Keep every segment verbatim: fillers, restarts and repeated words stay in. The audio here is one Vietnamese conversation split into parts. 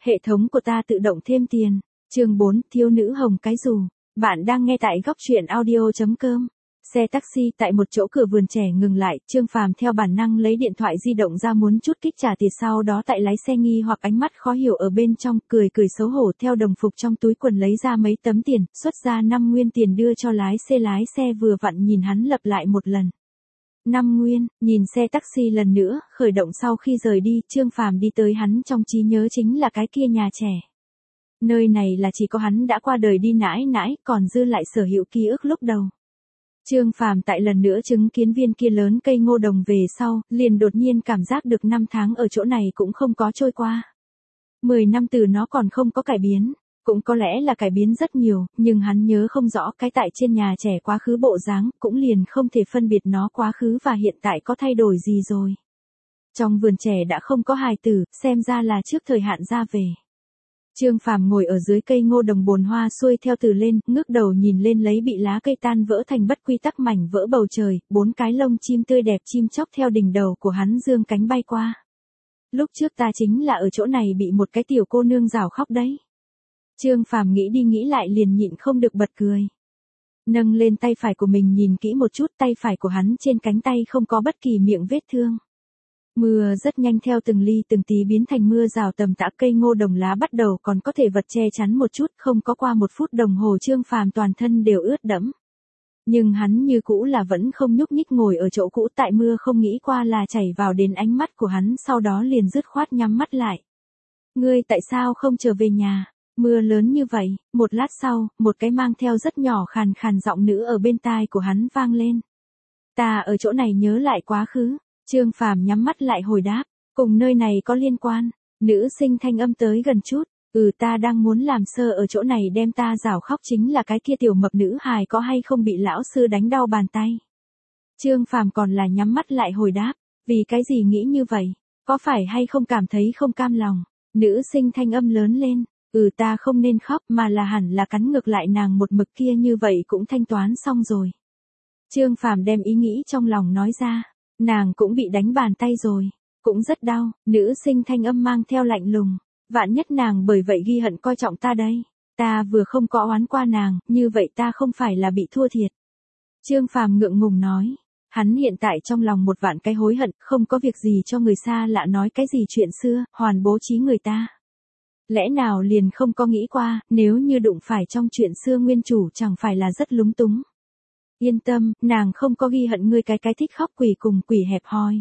Hệ thống của ta tự động thêm tiền. Chương bốn, thiếu nữ hồng cái dù. Bạn đang nghe tại góc truyện audio chấm com. Xe taxi tại một chỗ cửa vườn trẻ ngừng lại, Trương Phàm theo bản năng lấy điện thoại di động ra muốn chút kích trả tiền, sau đó tại lái xe nghi hoặc ánh mắt khó hiểu ở bên trong, cười cười xấu hổ theo đồng phục trong túi quần lấy ra mấy tấm tiền, xuất ra năm nguyên tiền đưa cho lái xe. Lái xe vừa vặn nhìn hắn lặp lại một lần. năm nguyên, nhìn xe taxi lần nữa, khởi động sau khi rời đi, Trương Phàm đi tới hắn trong trí nhớ chính là cái kia nhà trẻ. Nơi này là chỉ có hắn đã qua đời đi nãi nãi, còn dư lại sở hữu ký ức lúc đầu. Trương Phàm tại lần nữa chứng kiến viên kia lớn cây ngô đồng về sau, liền đột nhiên cảm giác được năm tháng ở chỗ này cũng không có trôi qua. Mười năm từ nó còn không có cải biến, cũng có lẽ là cải biến rất nhiều, nhưng hắn nhớ không rõ cái tại trên nhà trẻ quá khứ bộ dáng, cũng liền không thể phân biệt nó quá khứ và hiện tại có thay đổi gì rồi. Trong vườn trẻ đã không có hài tử, xem ra là trước thời hạn ra về. Trương Phàm ngồi ở dưới cây ngô đồng bồn hoa xuôi theo từ lên, ngước đầu nhìn lên lấy bị lá cây tan vỡ thành bất quy tắc mảnh vỡ bầu trời, bốn cái lông chim tươi đẹp chim chóc theo đỉnh đầu của hắn dương cánh bay qua. Lúc trước ta chính là ở chỗ này bị một cái tiểu cô nương rào khóc đấy. Trương Phàm nghĩ đi nghĩ lại liền nhịn không được bật cười. Nâng lên tay phải của mình nhìn kỹ một chút, tay phải của hắn trên cánh tay không có bất kỳ miệng vết thương. Mưa rất nhanh theo từng ly từng tí biến thành mưa rào tầm tã, cây ngô đồng lá bắt đầu còn có thể vật che chắn một chút, không có qua một phút đồng hồ Trương Phàm toàn thân đều ướt đẫm. Nhưng hắn như cũ là vẫn không nhúc nhích ngồi ở chỗ cũ, tại mưa không nghĩ qua là chảy vào đến ánh mắt của hắn, sau đó liền dứt khoát nhắm mắt lại. Ngươi tại sao không trở về nhà? Mưa lớn như vậy, một lát sau, một cái mang theo rất nhỏ khàn khàn giọng nữ ở bên tai của hắn vang lên. Ta ở chỗ này nhớ lại quá khứ. Trương Phàm nhắm mắt lại hồi đáp, cùng nơi này có liên quan. Nữ sinh thanh âm tới gần chút, ừ ta đang muốn làm sơ ở chỗ này đem ta rảo khóc chính là cái kia tiểu mập nữ hài, có hay không bị lão sư đánh đau bàn tay. Trương Phàm còn là nhắm mắt lại hồi đáp, vì cái gì nghĩ như vậy, có phải hay không cảm thấy không cam lòng. Nữ sinh thanh âm lớn lên, ừ ta không nên khóc mà là hẳn là cắn ngược lại nàng một mực kia, như vậy cũng thanh toán xong rồi. Trương Phàm đem ý nghĩ trong lòng nói ra. Nàng cũng bị đánh bàn tay rồi, cũng rất đau. Nữ sinh thanh âm mang theo lạnh lùng, vạn nhất nàng bởi vậy ghi hận coi trọng ta đây. Ta vừa không có oán qua nàng, như vậy ta không phải là bị thua thiệt. Trương Phàm ngượng ngùng nói, hắn hiện tại trong lòng một vạn cái hối hận, không có việc gì cho người xa lạ nói cái gì chuyện xưa, hoàn bố trí người ta. Lẽ nào liền không có nghĩ qua, nếu như đụng phải trong chuyện xưa nguyên chủ chẳng phải là rất lúng túng. Yên tâm, nàng không có ghi hận ngươi cái cái thích khóc quỷ cùng quỷ hẹp hòi.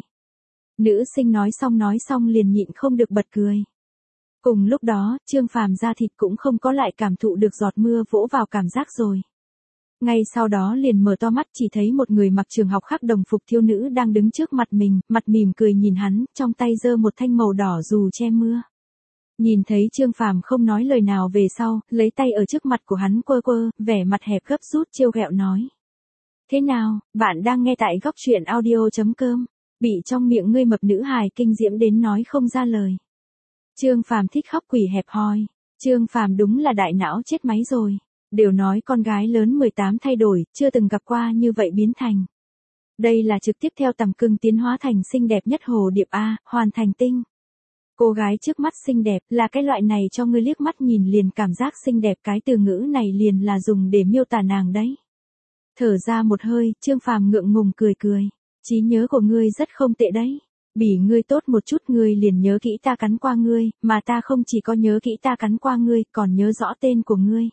Nữ sinh nói xong nói xong liền nhịn không được bật cười. Cùng lúc đó, Trương Phàm da thịt cũng không có lại cảm thụ được giọt mưa vỗ vào cảm giác rồi. Ngay sau đó liền mở to mắt, chỉ thấy một người mặc trường học khác đồng phục thiếu nữ đang đứng trước mặt mình, mặt mỉm cười nhìn hắn, trong tay giơ một thanh màu đỏ dù che mưa. Nhìn thấy Trương Phàm không nói lời nào về sau, lấy tay ở trước mặt của hắn quơ quơ, vẻ mặt hẹp gấp rút trêu ghẹo nói. Thế nào, bạn đang nghe tại góc truyện audio chấm com, bị trong miệng ngươi mập nữ hài kinh diễm đến nói không ra lời. Trương Phàm thích khóc quỷ hẹp hòi, Trương Phàm đúng là đại não chết máy rồi, đều nói con gái lớn mười tám thay đổi, chưa từng gặp qua như vậy biến thành. Đây là trực tiếp theo tầm cưng tiến hóa thành xinh đẹp nhất hồ điệp A, hoàn thành tinh. Cô gái trước mắt xinh đẹp là cái loại này cho ngươi liếc mắt nhìn liền cảm giác xinh đẹp, cái từ ngữ này liền là dùng để miêu tả nàng đấy. Thở ra một hơi, Trương Phàm ngượng ngùng cười cười. Trí nhớ của ngươi rất không tệ đấy. Bỉ ngươi tốt một chút, ngươi liền nhớ kỹ ta cắn qua ngươi, mà ta không chỉ có nhớ kỹ ta cắn qua ngươi, còn nhớ rõ tên của ngươi.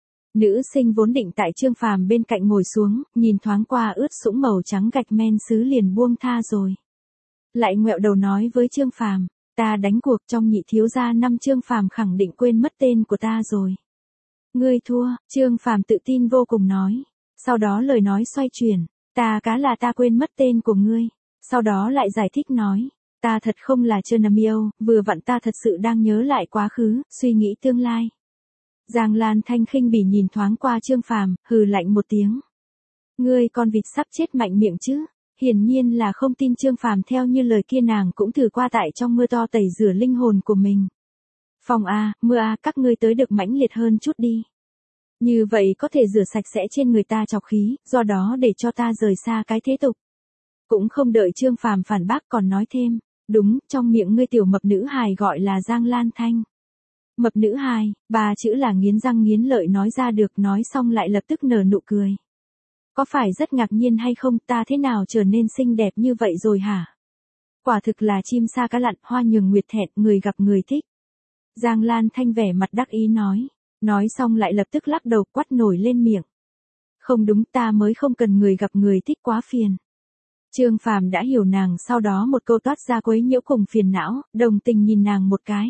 Nữ sinh vốn định tại Trương Phàm bên cạnh ngồi xuống, nhìn thoáng qua ướt sũng màu trắng gạch men sứ liền buông tha rồi. Lại ngoẹo đầu nói với Trương Phàm, ta đánh cuộc trong nhị thiếu gia năm. Trương Phàm khẳng định quên mất tên của ta rồi. Ngươi thua, Trương Phàm tự tin vô cùng nói. Sau đó lời nói xoay chuyển, ta cá là ta quên mất tên của ngươi. Sau đó lại giải thích nói, ta thật không là trơ nằm yêu, vừa vặn ta thật sự đang nhớ lại quá khứ, suy nghĩ tương lai. Giang Lan Thanh khinh bỉ nhìn thoáng qua Trương Phàm, hừ lạnh một tiếng. Ngươi con vịt sắp chết mạnh miệng chứ? Hiển nhiên là không tin Trương Phàm theo như lời kia, nàng cũng thử qua tại trong mưa to tẩy rửa linh hồn của mình. Phong a, mưa a, các ngươi tới được mãnh liệt hơn chút đi. Như vậy có thể rửa sạch sẽ trên người ta trọc khí, do đó để cho ta rời xa cái thế tục. Cũng không đợi Trương Phàm phản bác còn nói thêm, đúng, trong miệng ngươi tiểu mập nữ hài gọi là Giang Lan Thanh. Mập nữ hai, ba chữ là nghiến răng nghiến lợi nói ra được, nói xong lại lập tức nở nụ cười. Có phải rất ngạc nhiên hay không, ta thế nào trở nên xinh đẹp như vậy rồi hả? Quả thực là chim sa cá lặn, hoa nhường nguyệt thẹn, người gặp người thích. Giang Lan Thanh vẻ mặt đắc ý nói. Nói xong lại lập tức lắc đầu quát nổi lên miệng. Không đúng, ta mới không cần người gặp người thích, quá phiền. Trương Phàm đã hiểu nàng, sau đó một câu toát ra quấy nhiễu cùng phiền não, đồng tình nhìn nàng một cái.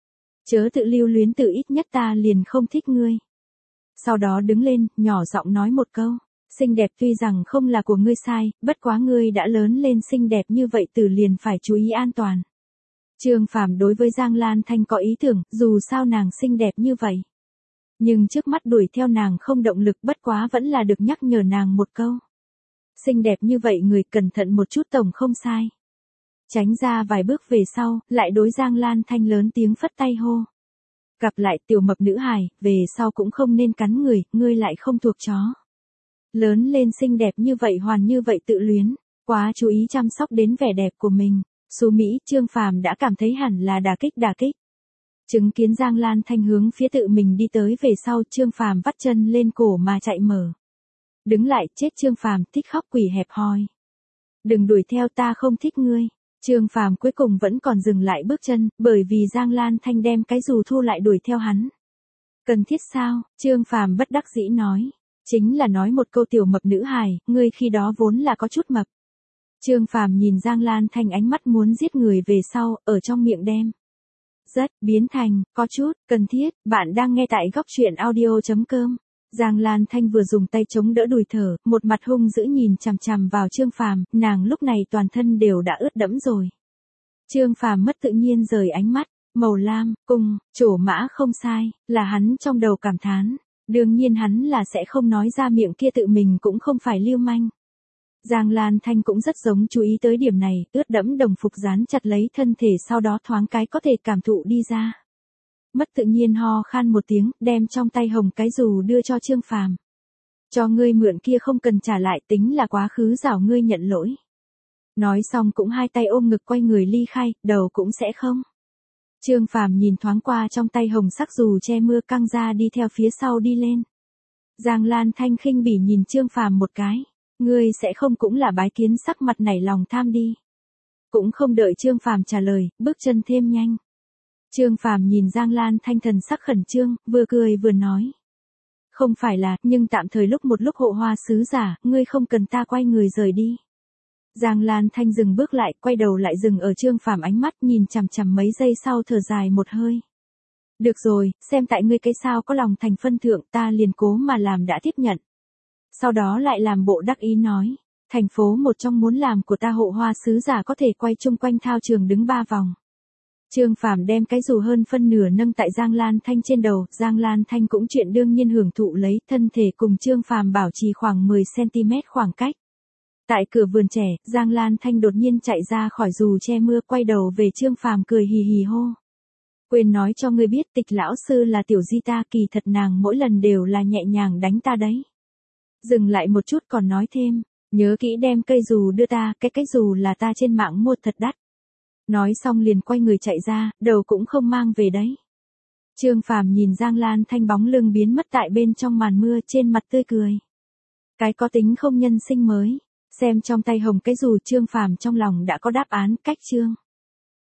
Chớ tự lưu luyến tự, ít nhất ta liền không thích ngươi. Sau đó đứng lên, nhỏ giọng nói một câu. Xinh đẹp tuy rằng không là của ngươi sai, bất quá ngươi đã lớn lên xinh đẹp như vậy từ liền phải chú ý an toàn. Trương Phàm đối với Giang Lan Thanh có ý tưởng, dù sao nàng xinh đẹp như vậy. Nhưng trước mắt đuổi theo nàng không động lực, bất quá vẫn là được nhắc nhở nàng một câu. Xinh đẹp như vậy người cẩn thận một chút tổng không sai. Tránh ra vài bước về sau, lại đối Giang Lan Thanh lớn tiếng phất tay hô. Gặp lại tiểu mập nữ hài, về sau cũng không nên cắn người, ngươi lại không thuộc chó. Lớn lên xinh đẹp như vậy hoàn như vậy tự luyến, quá chú ý chăm sóc đến vẻ đẹp của mình. Xú Mỹ, Trương Phàm đã cảm thấy hẳn là đả kích đả kích. Chứng kiến Giang Lan Thanh hướng phía tự mình đi tới về sau, Trương Phàm vắt chân lên cổ mà chạy mở. Đứng lại, chết Trương Phàm, thích khóc quỷ hẹp hòi. Đừng đuổi theo, ta không thích ngươi. Trương Phàm cuối cùng vẫn còn dừng lại bước chân, bởi vì Giang Lan Thanh đem cái dù thu lại đuổi theo hắn. Cần thiết sao? Trương Phàm bất đắc dĩ nói. Chính là nói một câu tiểu mập nữ hài, ngươi khi đó vốn là có chút mập. Trương Phàm nhìn Giang Lan Thanh ánh mắt muốn giết người về sau, ở trong miệng đem. Rất, biến thành, có chút, cần thiết, bạn đang nghe tại góc truyện audio chấm com. Giang Lan Thanh vừa dùng tay chống đỡ đùi thở, một mặt hung dữ nhìn chằm chằm vào Trương Phàm, nàng lúc này toàn thân đều đã ướt đẫm rồi. Trương Phàm mất tự nhiên rời ánh mắt, màu lam, cung, trổ mã không sai, là hắn trong đầu cảm thán. Đương nhiên hắn là sẽ không nói ra miệng kia, tự mình cũng không phải lưu manh. Giang Lan Thanh cũng rất giống chú ý tới điểm này, ướt đẫm đồng phục dán chặt lấy thân thể, sau đó thoáng cái có thể cảm thụ đi ra. Mất tự nhiên ho khan một tiếng, đem trong tay hồng cái dù đưa cho Trương Phàm. Cho ngươi mượn kia không cần trả lại, tính là quá khứ giảo ngươi nhận lỗi. Nói xong cũng hai tay ôm ngực quay người ly khai, đầu cũng sẽ không. Trương Phàm nhìn thoáng qua trong tay hồng sắc dù che mưa, căng ra đi theo phía sau đi lên. Giang Lan Thanh khinh bỉ nhìn Trương Phàm một cái. Ngươi sẽ không cũng là bái kiến, sắc mặt nảy lòng tham đi. Cũng không đợi Trương Phàm trả lời, bước chân thêm nhanh. Trương Phàm nhìn Giang Lan Thanh thần sắc khẩn trương, vừa cười vừa nói. Không phải là, nhưng tạm thời lúc một lúc hộ hoa sứ giả, ngươi không cần ta quay người rời đi. Giang Lan Thanh dừng bước lại, quay đầu lại dừng ở Trương Phàm, ánh mắt nhìn chằm chằm mấy giây sau thở dài một hơi. Được rồi, xem tại ngươi cái sao có lòng thành phân thượng, ta liền cố mà làm đã tiếp nhận. Sau đó lại làm bộ đắc ý nói, thành phố một trong muốn làm của ta hộ hoa sứ giả có thể quay chung quanh thao trường đứng ba vòng. Trương Phàm đem cái dù hơn phân nửa nâng tại Giang Lan Thanh trên đầu, Giang Lan Thanh cũng chuyện đương nhiên hưởng thụ lấy, thân thể cùng Trương Phàm bảo trì khoảng mười xăng ti mét khoảng cách. Tại cửa vườn trẻ, Giang Lan Thanh đột nhiên chạy ra khỏi dù che mưa, quay đầu về Trương Phàm cười hì hì hô. Quên nói cho ngươi biết, Tịch lão sư là tiểu di ta, kỳ thật nàng mỗi lần đều là nhẹ nhàng đánh ta đấy. Dừng lại một chút còn nói thêm, nhớ kỹ đem cây dù đưa ta, cái cái dù là ta trên mạng mua thật đắt. Nói xong liền quay người chạy ra, đầu cũng không mang về đấy. Trương Phàm nhìn Giang Lan Thanh bóng lưng biến mất tại bên trong màn mưa, trên mặt tươi cười. Cái có tính không nhân sinh mới, xem trong tay hồng cái dù, Trương Phàm trong lòng đã có đáp án, cách chương.